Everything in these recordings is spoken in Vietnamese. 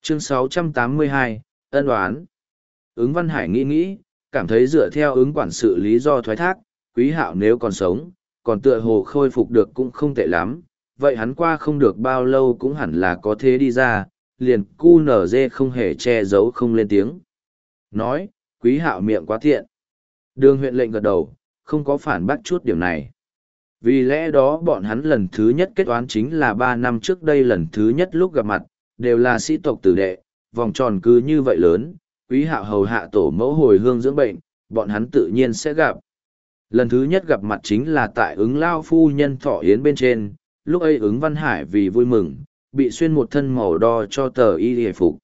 Chương 682, ân oán. Ứng Văn Hải nghĩ, cảm thấy dựa theo ứng quản sự lý do thoái thác, Quý Hạo nếu còn sống, còn tựa hồ khôi phục được cũng không tệ lắm, vậy hắn qua không được bao lâu cũng hẳn là có thế đi ra, liền cu nở dê không hề che giấu không lên tiếng. Nói, Quý Hạo miệng quá thiện. Đường huyện lệnh gật đầu, không có phản bác chút điểm này. Vì lẽ đó bọn hắn lần thứ nhất kết oán chính là 3 năm trước đây lần thứ nhất lúc gặp mặt, đều là sĩ tộc tử đệ, vòng tròn cứ như vậy lớn, Quý Hạo hầu hạ tổ mẫu hồi hương dưỡng bệnh, bọn hắn tự nhiên sẽ gặp. Lần thứ nhất gặp mặt chính là tại ứng lao phu nhân thọ yến bên trên, lúc ấy ứng Văn Hải vì vui mừng, bị xuyên một thân màu đo cho tờ y hề phục.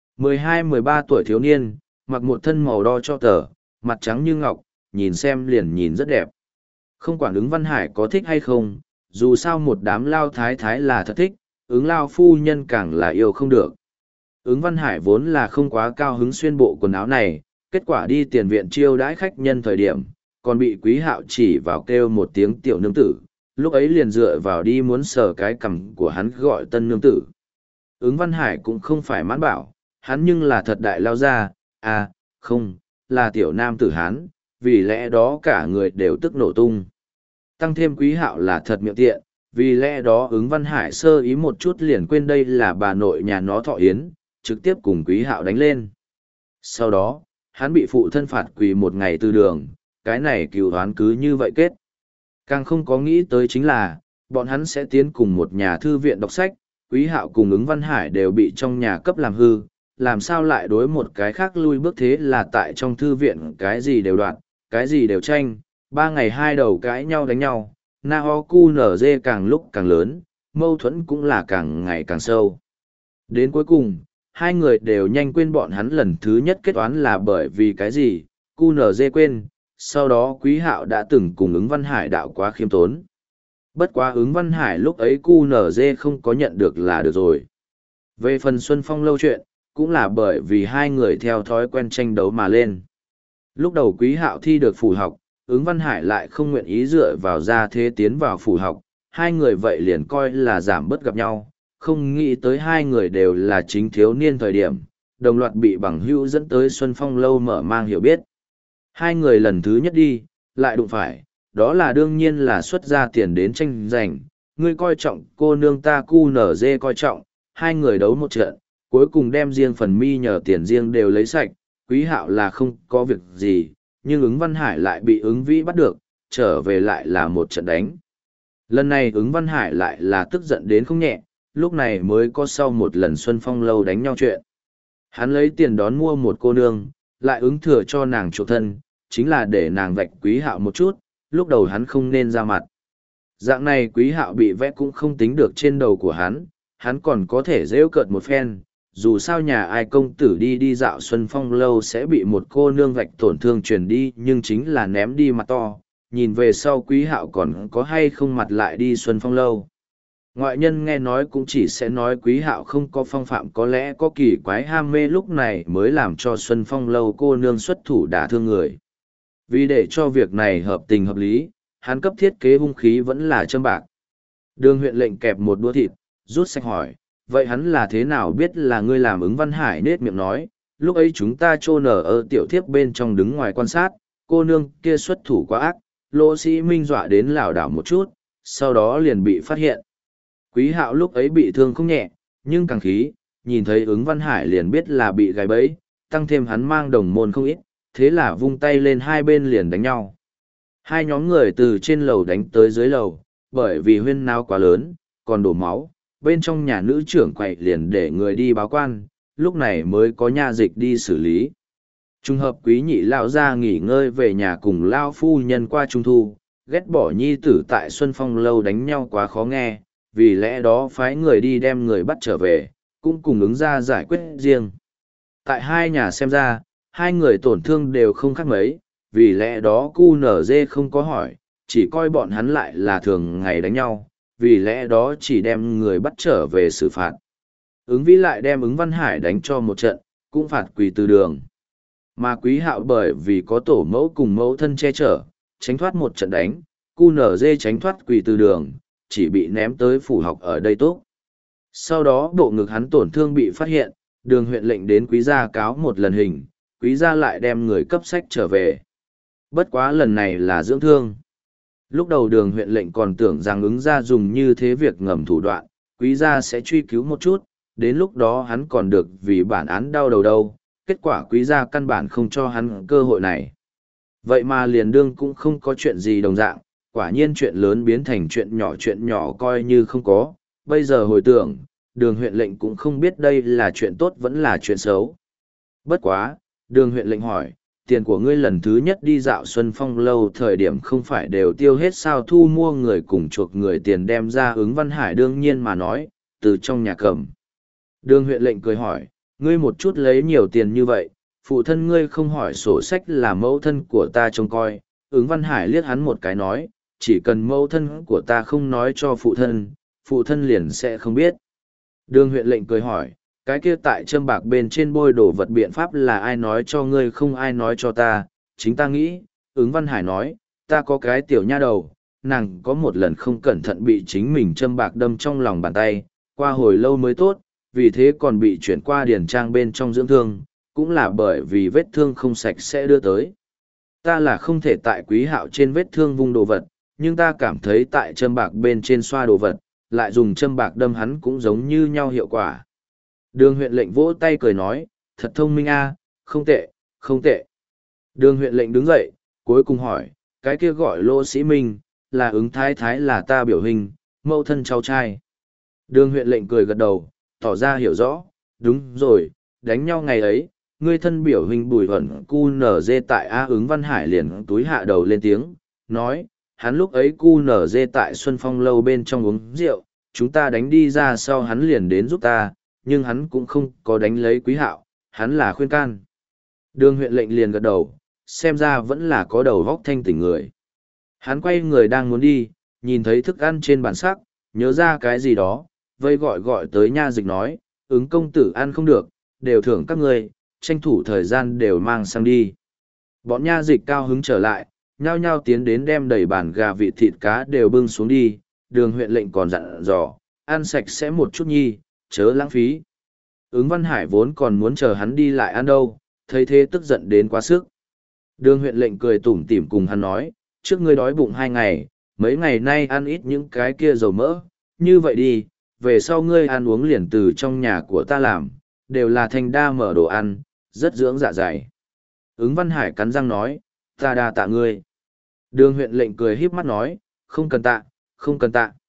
12-13 tuổi thiếu niên, mặc một thân màu đo cho tờ, mặt trắng như ngọc, nhìn xem liền nhìn rất đẹp. Không quản ứng Văn Hải có thích hay không, dù sao một đám lao thái thái là thật thích, ứng lao phu nhân càng là yêu không được. Ứng Văn Hải vốn là không quá cao hứng xuyên bộ quần áo này, kết quả đi tiền viện chiêu đãi khách nhân thời điểm, còn bị Quý Hạo chỉ vào kêu một tiếng tiểu nương tử, lúc ấy liền dựa vào đi muốn sờ cái cằm của hắn gọi tân nương tử. Ứng Văn Hải cũng không phải mãn bảo, hắn nhưng là thật đại lao ra, à, không, là tiểu nam tử hắn, vì lẽ đó cả người đều tức nổ tung. Tăng thêm Quý Hạo là thật miệng tiện, vì lẽ đó ứng Văn Hải sơ ý một chút liền quên đây là bà nội nhà nó thọ yến, trực tiếp cùng Quý Hạo đánh lên. Sau đó, hắn bị phụ thân phạt quỳ một ngày từ đường, cái này cừu đoán cứ như vậy kết. Càng không có nghĩ tới chính là, bọn hắn sẽ tiến cùng một nhà thư viện đọc sách, Quý Hạo cùng ứng Văn Hải đều bị trong nhà cấp làm hư, làm sao lại đối một cái khác lui bước thế là tại trong thư viện cái gì đều đoạt, cái gì đều tranh, 3 ngày 2 đầu cãi nhau đánh nhau, na ho cu nở dê càng lúc càng lớn, mâu thuẫn cũng là càng ngày càng sâu. Đến cuối cùng, hai người đều nhanh quên bọn hắn lần thứ nhất kết toán là bởi vì cái gì, cu nở dê quên, sau đó Quý Hạo đã từng cùng ứng Văn Hải đạo quá khiêm tốn. Bất quá ứng Văn Hải lúc ấy cu nở dê không có nhận được là được rồi. Về phần Xuân Phong lâu chuyện, cũng là bởi vì hai người theo thói quen tranh đấu mà lên. Lúc đầu Quý Hạo thi được phủ học, ứng Văn Hải lại không nguyện ý dựa vào gia thế tiến vào phủ học, hai người vậy liền coi là giảm bớt gặp nhau, không nghĩ tới hai người đều là chính thiếu niên thời điểm, đồng loạt bị bằng hữu dẫn tới Xuân Phong lâu mở mang hiểu biết. Hai người lần thứ nhất đi, lại đụng phải, đó là đương nhiên là xuất ra tiền đến tranh giành, ngươi coi trọng cô nương ta cu nở dê coi trọng, hai người đấu một trận, cuối cùng đem riêng phần mi nhờ tiền riêng đều lấy sạch, Quý Hạo là không có việc gì, nhưng ứng Văn Hải lại bị ứng vĩ bắt được, trở về lại là một trận đánh. Lần này ứng Văn Hải lại là tức giận đến không nhẹ, lúc này mới có sau một lần Xuân Phong lâu đánh nhau chuyện. Hắn lấy tiền đón mua một cô nương, lại ứng thừa cho nàng chuộc thân, chính là để nàng vạch Quý Hạo một chút, lúc đầu hắn không nên ra mặt. Dạng này Quý Hạo bị vẽ cũng không tính được trên đầu của hắn còn có thể rêu cợt một phen, dù sao nhà ai công tử đi dạo Xuân Phong lâu sẽ bị một cô nương vạch tổn thương truyền đi nhưng chính là ném đi mặt to, nhìn về sau Quý Hạo còn có hay không mặt lại đi Xuân Phong lâu. Ngoại nhân nghe nói cũng chỉ sẽ nói Quý Hạo không có phong phạm có lẽ có kỳ quái ham mê lúc này mới làm cho Xuân Phong lâu cô nương xuất thủ đả thương người. Vì để cho việc này hợp tình hợp lý, hắn cấp thiết kế hung khí vẫn là châm bạc. Đường huyện lệnh kẹp một đũa thịt, rút sạch hỏi, vậy hắn là thế nào biết là ngươi làm ứng Văn Hải nết miệng nói, lúc ấy chúng ta chôn ở tiểu thiếp bên trong đứng ngoài quan sát, cô nương kia xuất thủ quá ác, Lỗ Sĩ Minh dọa đến lảo đảo một chút, sau đó liền bị phát hiện. Quý Hạo lúc ấy bị thương không nhẹ, nhưng càng khí, nhìn thấy ứng Văn Hải liền biết là bị gài bẫy, tăng thêm hắn mang đồng môn không ít, thế là vung tay lên hai bên liền đánh nhau. Hai nhóm người từ trên lầu đánh tới dưới lầu, bởi vì huyên náo quá lớn, còn đổ máu, bên trong nhà nữ trưởng quậy liền để người đi báo quan, lúc này mới có nha dịch đi xử lý. Trung hợp quý nhị lão ra nghỉ ngơi về nhà cùng lao phu nhân qua trung thu, ghét bỏ nhi tử tại Xuân Phong lâu đánh nhau quá khó nghe, vì lẽ đó phái người đi đem người bắt trở về, cũng cùng ứng ra giải quyết riêng. Tại hai nhà xem ra, hai người tổn thương đều không khác mấy, vì lẽ đó cu nở dê không có hỏi, chỉ coi bọn hắn lại là thường ngày đánh nhau, vì lẽ đó chỉ đem người bắt trở về xử phạt. Ứng vĩ lại đem ứng Văn Hải đánh cho một trận, cũng phạt quỳ từ đường. Mà Quý Hạo bởi vì có tổ mẫu cùng mẫu thân che chở, tránh thoát một trận đánh, cu nở dê tránh thoát quỳ từ đường, chỉ bị ném tới phủ học ở đây tốt. Sau đó bộ ngực hắn tổn thương bị phát hiện, đường huyện lệnh đến quý gia cáo một lần hình, quý gia lại đem người cấp sách trở về. Bất quá lần này là dưỡng thương. Lúc đầu đường huyện lệnh còn tưởng rằng ứng gia dùng như thế việc ngầm thủ đoạn, quý gia sẽ truy cứu một chút, đến lúc đó hắn còn được vì bản án đau đầu đâu, kết quả quý gia căn bản không cho hắn cơ hội này. Vậy mà liền đương cũng không có chuyện gì đồng dạng, quả nhiên chuyện lớn biến thành chuyện nhỏ coi như không có, bây giờ hồi tưởng, đường huyện lệnh cũng không biết đây là chuyện tốt vẫn là chuyện xấu. Bất quá, đường huyện lệnh hỏi, tiền của ngươi lần thứ nhất đi dạo Xuân Phong lâu thời điểm không phải đều tiêu hết sao, thu mua người cùng chuộc người tiền đem ra. Ứng Văn Hải đương nhiên mà nói, từ trong nhà cầm. Đường huyện lệnh cười hỏi, ngươi một chút lấy nhiều tiền như vậy, phụ thân ngươi không hỏi sổ sách là mẫu thân của ta trông coi. Ứng Văn Hải liếc hắn một cái nói, chỉ cần mẫu thân của ta không nói cho phụ thân liền sẽ không biết. Đường huyện lệnh cười hỏi, cái kia tại châm bạc bên trên bôi đổ vật biện pháp là ai nói cho ngươi, không ai nói cho ta, chính ta nghĩ. Ứng Văn Hải nói, ta có cái tiểu nha đầu, nàng có một lần không cẩn thận bị chính mình châm bạc đâm trong lòng bàn tay, qua hồi lâu mới tốt, vì thế còn bị chuyển qua điển trang bên trong dưỡng thương, cũng là bởi vì vết thương không sạch sẽ đưa tới. Ta là không thể tại Quý Hạo trên vết thương vung đồ vật, nhưng ta cảm thấy tại châm bạc bên trên xoa đồ vật, lại dùng châm bạc đâm hắn cũng giống như nhau hiệu quả. Đường huyện lệnh vỗ tay cười nói, thật thông minh a, không tệ, không tệ. Đường huyện lệnh đứng dậy, cuối cùng hỏi, cái kia gọi Lô Sĩ Minh, là Ứng thái thái là ta biểu hình, mẫu thân cháu trai. Đường huyện lệnh cười gật đầu, tỏ ra hiểu rõ, đúng rồi, đánh nhau ngày ấy, ngươi thân biểu hình Bùi Huẩn cu nở dê tại A. Ứng Văn Hải liền túi hạ đầu lên tiếng, nói, hắn lúc ấy cu nở dê tại Xuân Phong lâu bên trong uống rượu, chúng ta đánh đi ra sau hắn liền đến giúp ta, nhưng hắn cũng không có đánh lấy Quý Hạo, hắn là khuyên can. Đường huyện lệnh liền gật đầu, xem ra vẫn là có đầu vóc thanh tỉnh người. Hắn quay người đang muốn đi, nhìn thấy thức ăn trên bàn sắc, nhớ ra cái gì đó, vây gọi tới nha dịch nói, Ứng công tử ăn không được, đều thưởng các ngươi, tranh thủ thời gian đều mang sang đi. Bọn nha dịch cao hứng trở lại, nhao nhao tiến đến đem đầy bàn gà vịt thịt cá đều bưng xuống đi, đường huyện lệnh còn dặn dò, ăn sạch sẽ một chút nhi, chớ lãng phí. Ứng Văn Hải vốn còn muốn chờ hắn đi lại ăn đâu, thấy thế tức giận đến quá sức. Đường huyện lệnh cười tủm tỉm cùng hắn nói, trước ngươi đói bụng 2 ngày, mấy ngày nay ăn ít những cái kia dầu mỡ, như vậy đi, về sau ngươi ăn uống liền từ trong nhà của ta làm, đều là thanh đa mở đồ ăn, rất dưỡng dạ dày. Ứng Văn Hải cắn răng nói, ta đa tạ ngươi. Đường huyện lệnh cười híp mắt nói, không cần tạ, không cần tạ.